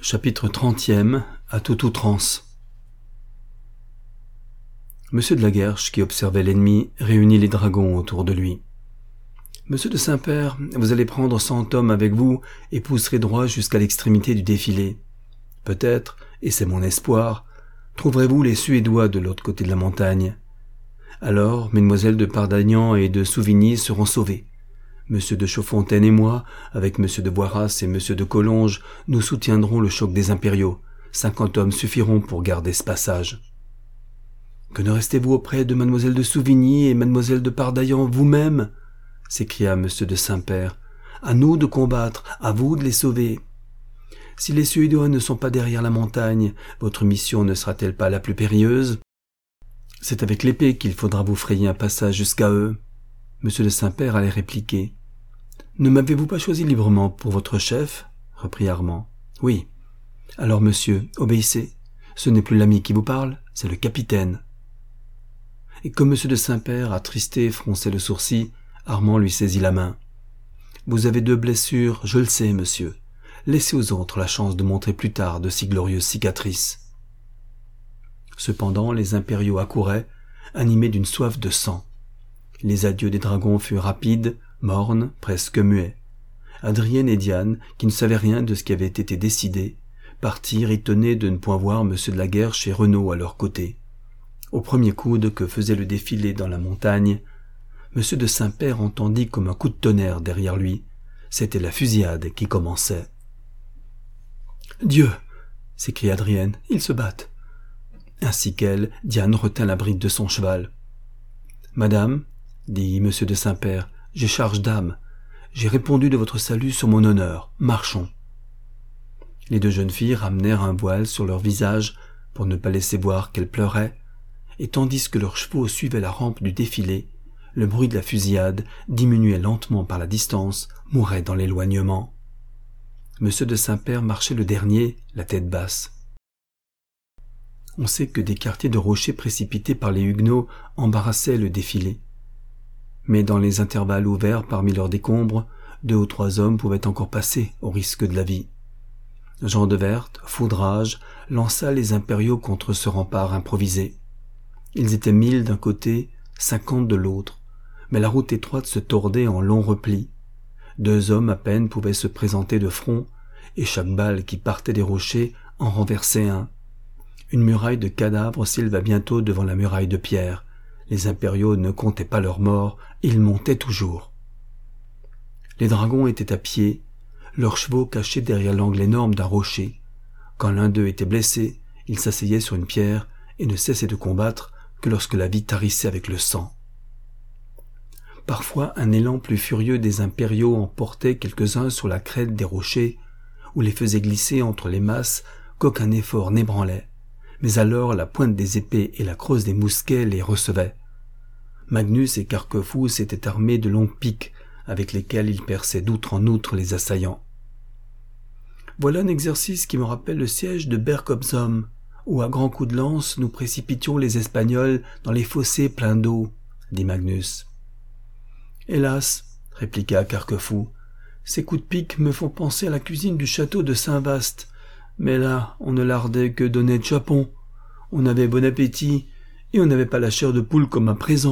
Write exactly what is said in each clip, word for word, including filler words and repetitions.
Chapitre trentième. À toute outrance. Monsieur de la Guerche, qui observait l'ennemi, réunit les dragons autour de lui. « Monsieur de Saint-Père, vous allez prendre cent hommes avec vous et pousserez droit jusqu'à l'extrémité du défilé. Peut-être, et c'est mon espoir, trouverez-vous les Suédois de l'autre côté de la montagne. Alors, mesdemoiselles de Pardagnan et de Souvigny seront sauvés. Monsieur de Chaudfontaine et moi, avec monsieur de Boiras et monsieur de Collonges, nous soutiendrons le choc des impériaux. Cinquante hommes suffiront pour garder ce passage. Que ne restez-vous auprès de mademoiselle de Souvigny et mademoiselle de Pardaillan vous-même? S'écria monsieur de Saint-Père. À nous de combattre, à vous de les sauver. Si les Suédois ne sont pas derrière la montagne, votre mission ne sera-t-elle pas la plus périlleuse? C'est avec l'épée qu'il faudra vous frayer un passage jusqu'à eux. Monsieur de Saint-Père allait répliquer. « Ne m'avez-vous pas choisi librement pour votre chef ?» reprit Armand. « Oui. Alors, monsieur, obéissez. Ce n'est plus l'ami qui vous parle, c'est le capitaine. » Et comme monsieur de Saint-Père, attristé, fronçait le sourcil, Armand lui saisit la main. « Vous avez deux blessures, je le sais, monsieur. Laissez aux autres la chance de montrer plus tard de si glorieuses cicatrices. » Cependant, les impériaux accouraient, animés d'une soif de sang. Les adieux des dragons furent rapides, mornes, presque muets. Adrienne et Diane, qui ne savaient rien de ce qui avait été décidé, partirent étonnés de ne point voir monsieur de la Guerche et Renaud à leur côté. Au premier coude que faisait le défilé dans la montagne, monsieur de Saint-Père entendit comme un coup de tonnerre derrière lui. C'était la fusillade qui commençait. « Dieu !» s'écria Adrienne, « ils se battent. » Ainsi qu'elle, Diane retint la bride de son cheval. « Madame, dit monsieur de Saint-Père, j'ai charge d'âme. J'ai répondu de votre salut sur mon honneur. Marchons. » Les deux jeunes filles ramenèrent un voile sur leur visage pour ne pas laisser voir qu'elles pleuraient, et tandis que leurs chevaux suivaient la rampe du défilé, le bruit de la fusillade, diminué lentement par la distance, mourait dans l'éloignement. Monsieur de Saint-Père marchait le dernier, la tête basse. On sait que des quartiers de rochers précipités par les Huguenots embarrassaient le défilé. Mais dans les intervalles ouverts parmi leurs décombres, deux ou trois hommes pouvaient encore passer au risque de la vie. Jean de Werth, foudrage, lança les impériaux contre ce rempart improvisé. Ils étaient mille d'un côté, cinquante de l'autre, mais la route étroite se tordait en longs replis. Deux hommes à peine pouvaient se présenter de front, et chaque balle qui partait des rochers en renversait un. Une muraille de cadavres s'éleva bientôt devant la muraille de pierre. Les impériaux ne comptaient pas leurs morts, ils montaient toujours. Les dragons étaient à pied, leurs chevaux cachés derrière l'angle énorme d'un rocher. Quand l'un d'eux était blessé, il s'asseyait sur une pierre et ne cessait de combattre que lorsque la vie tarissait avec le sang. Parfois, un élan plus furieux des impériaux emportait quelques-uns sur la crête des rochers ou les faisait glisser entre les masses qu'aucun effort n'ébranlait. Mais alors la pointe des épées et la crosse des mousquets les recevaient. Magnus et Carquefou s'étaient armés de longues piques avec lesquelles ils perçaient d'outre en outre les assaillants. « Voilà un exercice qui me rappelle le siège de Berg-op-Zoom, où à grands coups de lance nous précipitions les Espagnols dans les fossés pleins d'eau, » dit Magnus. « Hélas, » répliqua Carquefou, « ces coups de pique me font penser à la cuisine du château de Saint-Vaast. Mais là, on ne lardait que d'honnêtes chapons. On avait bon appétit, et on n'avait pas la chair de poule comme à présent. »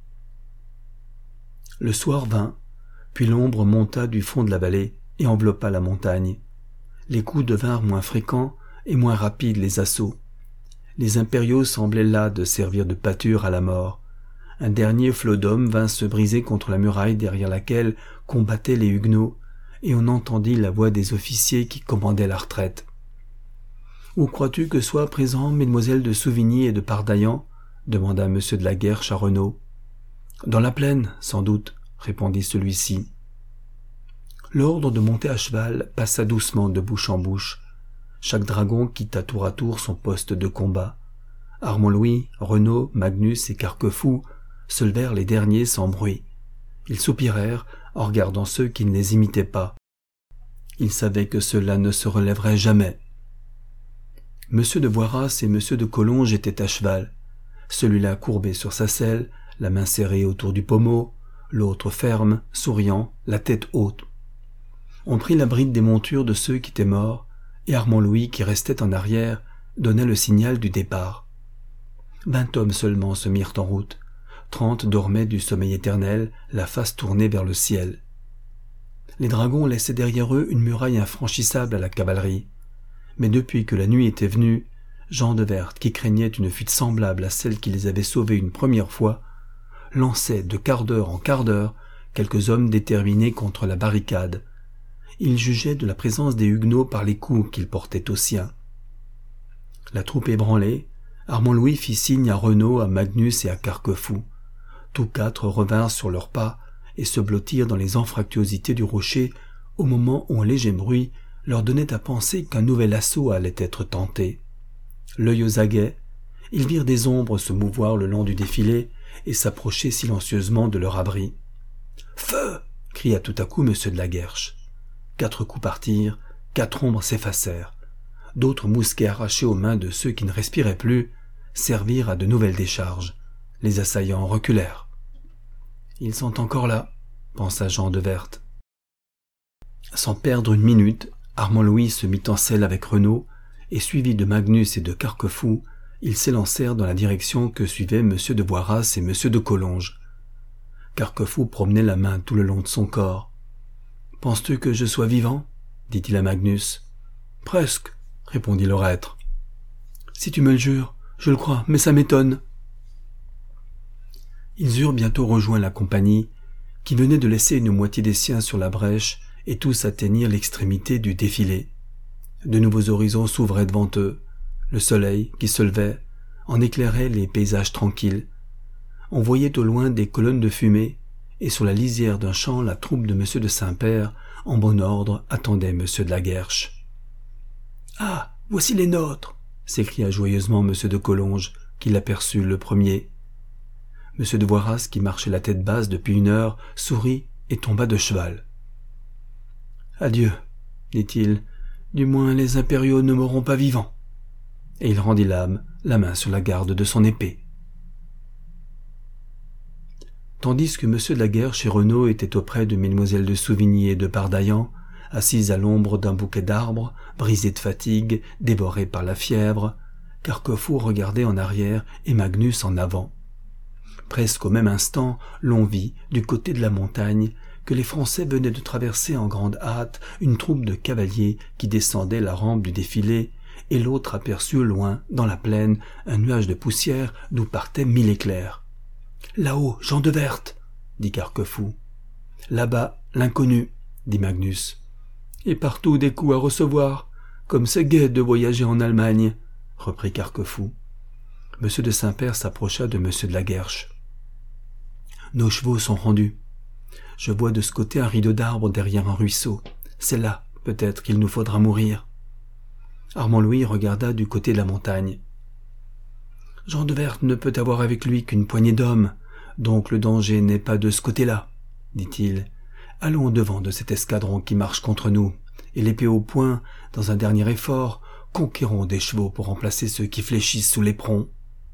Le soir vint, puis l'ombre monta du fond de la vallée et enveloppa la montagne. Les coups devinrent moins fréquents et moins rapides les assauts. Les impériaux semblaient là de servir de pâture à la mort. Un dernier flot d'hommes vint se briser contre la muraille derrière laquelle combattaient les Huguenots, et on entendit la voix des officiers qui commandaient la retraite. « Où crois-tu que soient présents mesdemoiselles de Souvigny et de Pardaillan ?» demanda monsieur de la Guerche à Renaud. « Dans la plaine, sans doute, » répondit celui-ci. L'ordre de monter à cheval passa doucement de bouche en bouche. Chaque dragon quitta tour à tour son poste de combat. Armand-Louis, Renaud, Magnus et Carquefou se levèrent les derniers sans bruit. Ils soupirèrent en regardant ceux qui ne les imitaient pas. Ils savaient que ceux-là ne se relèveraient jamais. Monsieur de Boiras et monsieur de Collonges étaient à cheval, celui-là courbé sur sa selle, la main serrée autour du pommeau, l'autre ferme, souriant, la tête haute. On prit la bride des montures de ceux qui étaient morts, et Armand Louis, qui restait en arrière, donnait le signal du départ. Vingt hommes seulement se mirent en route. Trente dormaient du sommeil éternel, la face tournée vers le ciel. Les dragons laissaient derrière eux une muraille infranchissable à la cavalerie. Mais depuis que la nuit était venue, Jean de Werth, qui craignait une fuite semblable à celle qui les avait sauvés une première fois, lançait de quart d'heure en quart d'heure quelques hommes déterminés contre la barricade. Il jugeait de la présence des Huguenots par les coups qu'ils portaient aux siens. La troupe ébranlée, Armand Louis fit signe à Renaud, à Magnus et à Carquefou. Tous quatre revinrent sur leurs pas et se blottirent dans les anfractuosités du rocher au moment où un léger bruit leur donnait à penser qu'un nouvel assaut allait être tenté. L'œil aux aguets, ils virent des ombres se mouvoir le long du défilé et s'approcher silencieusement de leur abri. « Feu !» cria tout à coup Monsieur de la Guerche. Quatre coups partirent, quatre ombres s'effacèrent. D'autres mousquets arrachés aux mains de ceux qui ne respiraient plus servirent à de nouvelles décharges. Les assaillants reculèrent. « Ils sont encore là », pensa Jean de Werth. Sans perdre une minute, Armand Louis se mit en selle avec Renaud, et suivi de Magnus et de Carquefou, ils s'élancèrent dans la direction que suivaient M. de Boiras et M. de Collonges. Carquefou promenait la main tout le long de son corps. « Penses-tu que je sois vivant ?» dit-il à Magnus. « Presque, » répondit le reître. « Si tu me le jures, je le crois, mais ça m'étonne. » Ils eurent bientôt rejoint la compagnie, qui venait de laisser une moitié des siens sur la brèche, et tous atteignirent l'extrémité du défilé. De nouveaux horizons s'ouvraient devant eux. Le soleil, qui se levait, en éclairait les paysages tranquilles. On voyait au loin des colonnes de fumée, et sur la lisière d'un champ, la troupe de M. de Saint-Père, en bon ordre, attendait M. de la Guerche. « Ah, voici les nôtres !» s'écria joyeusement M. de Collonges, qui l'aperçut le premier. M. de Boiras, qui marchait la tête basse depuis une heure, sourit et tomba de cheval. « Adieu, dit-il, du moins les impériaux ne mourront pas vivants. » Et il rendit l'âme, la main sur la garde de son épée. Tandis que M. de la Guerche et Renaud étaient auprès de Mesdemoiselles de Souvigny et de Pardaillan, assises à l'ombre d'un bouquet d'arbres, brisées de fatigue, dévorées par la fièvre, Carquefou regardait en arrière et Magnus en avant. Presque au même instant, l'on vit, du côté de la montagne, que les Français venaient de traverser en grande hâte une troupe de cavaliers qui descendaient la rampe du défilé, et l'autre aperçut au loin, dans la plaine, un nuage de poussière d'où partaient mille éclairs. « Là-haut, Jean de Werth !» dit Carquefou. « Là-bas, l'inconnu !» dit Magnus. « Et partout des coups à recevoir, comme c'est gai de voyager en Allemagne !» reprit Carquefou. Monsieur de Saint-Père s'approcha de Monsieur de la Guerche. « Nos chevaux sont rendus. Je vois de ce côté un rideau d'arbres derrière un ruisseau. C'est là, peut-être, qu'il nous faudra mourir. » Armand Louis regarda du côté de la montagne. « Jean de Werth ne peut avoir avec lui qu'une poignée d'hommes, donc le danger n'est pas de ce côté-là, dit-il. Allons au-devant de cet escadron qui marche contre nous, et l'épée au poing, dans un dernier effort, conquérons des chevaux pour remplacer ceux qui fléchissent sous l'éperon. »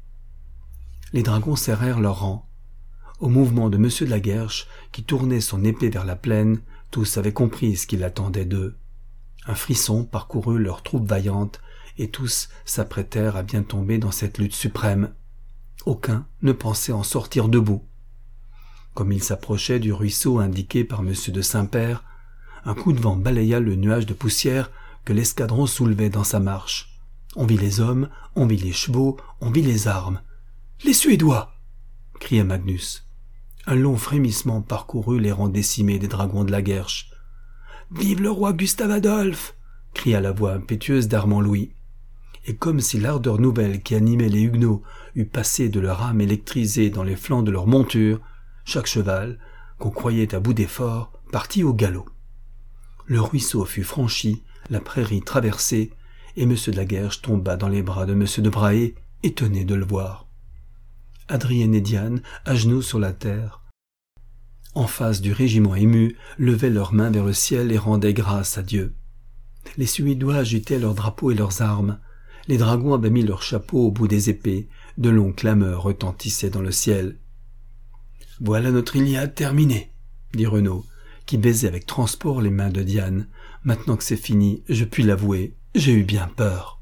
Les dragons serrèrent leur rang. Au mouvement de M. de la Guerche, qui tournait son épée vers la plaine, tous avaient compris ce qu'il attendait d'eux. Un frisson parcourut leur troupe vaillante, et tous s'apprêtèrent à bien tomber dans cette lutte suprême. Aucun ne pensait en sortir debout. Comme ils s'approchaient du ruisseau indiqué par M. de Saint-Père, un coup de vent balaya le nuage de poussière que l'escadron soulevait dans sa marche. On vit les hommes, on vit les chevaux, on vit les armes. « Les Suédois !» cria Magnus. Un long frémissement parcourut les rangs décimés des dragons de la Guerche. « Vive le roi Gustave Adolphe !» cria la voix impétueuse d'Armand Louis. Et comme si l'ardeur nouvelle qui animait les Huguenots eût passé de leur âme électrisée dans les flancs de leur monture, chaque cheval, qu'on croyait à bout d'effort, partit au galop. Le ruisseau fut franchi, la prairie traversée, et M. de la Guerche tomba dans les bras de M. de Brahe, étonné de le voir. Adrienne et Diane, à genoux sur la terre, en face du régiment ému, levaient leurs mains vers le ciel et rendaient grâce à Dieu. Les Suédois agitaient leurs drapeaux et leurs armes. Les dragons avaient mis leurs chapeaux au bout des épées. De longues clameurs retentissaient dans le ciel. « Voilà notre Iliade terminée, » dit Renaud, qui baisait avec transport les mains de Diane. « Maintenant que c'est fini, je puis l'avouer, J'ai eu bien peur.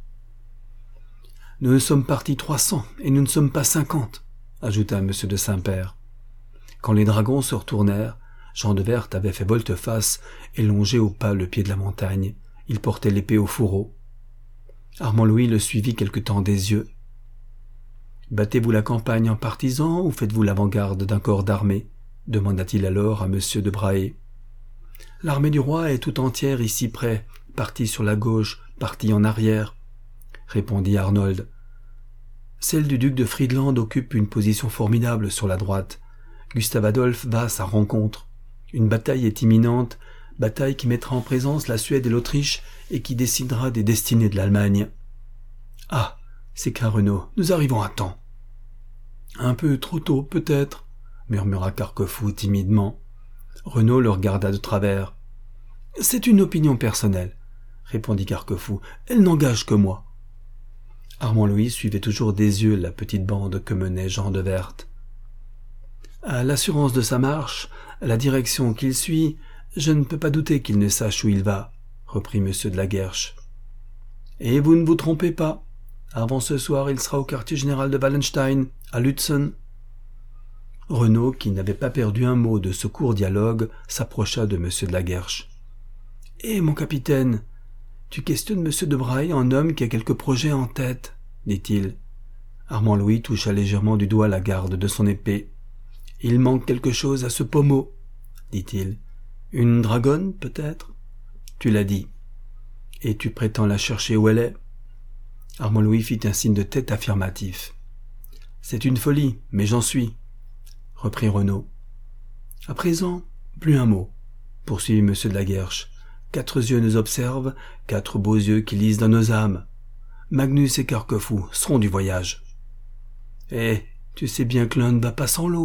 Nous ne sommes partis trois cents et nous ne sommes pas cinquante, ajouta M. de Saint-Père. Quand les dragons se retournèrent, Jean de Werth avait fait volte-face et longé au pas le pied de la montagne. Il portait l'épée au fourreau. Armand Louis le suivit quelque temps des yeux. « Battez-vous la campagne en partisan ou faites-vous l'avant-garde d'un corps d'armée ?» demanda-t-il alors à M. de Brahe. « L'armée du roi est tout entière ici près, partie sur la gauche, partie en arrière, » répondit Arnold. « Celle du duc de Friedland occupe une position formidable sur la droite. Gustave Adolphe va à sa rencontre. Une bataille est imminente, bataille qui mettra en présence la Suède et l'Autriche et qui décidera des destinées de l'Allemagne. »« Ah !» s'écria Renaud, « nous arrivons à temps. »« Un peu trop tôt, peut-être, » murmura Carquefou timidement. Renaud le regarda de travers. « C'est une opinion personnelle, » répondit Carquefou, « elle n'engage que moi. » Armand Louis suivait toujours des yeux la petite bande que menait Jean de Werth. « À l'assurance de sa marche, à la direction qu'il suit, je ne peux pas douter qu'il ne sache où il va, » reprit M. de la Guerche. « Et vous ne vous trompez pas. Avant ce soir, il sera au quartier général de Wallenstein, à Lutzen. » Renaud, qui n'avait pas perdu un mot de ce court dialogue, s'approcha de M. de la Guerche. « Eh, mon capitaine, tu questionnes M. de Brahe en homme qui a quelques projets en tête, » dit-il. Armand Louis toucha légèrement du doigt la garde de son épée. « Il manque quelque chose à ce pommeau, » dit-il. « Une dragonne, peut-être ? Tu l'as dit. Et tu prétends la chercher où elle est ?» Armand Louis fit un signe de tête affirmatif. « C'est une folie, mais j'en suis, » reprit Renaud. « À présent, plus un mot, » poursuivit M. de la Guerche. « Quatre yeux nous observent, quatre beaux yeux qui lisent dans nos âmes. Magnus et Carquefou seront du voyage. »« Eh, tu sais bien que l'un ne va pas sans l'autre, »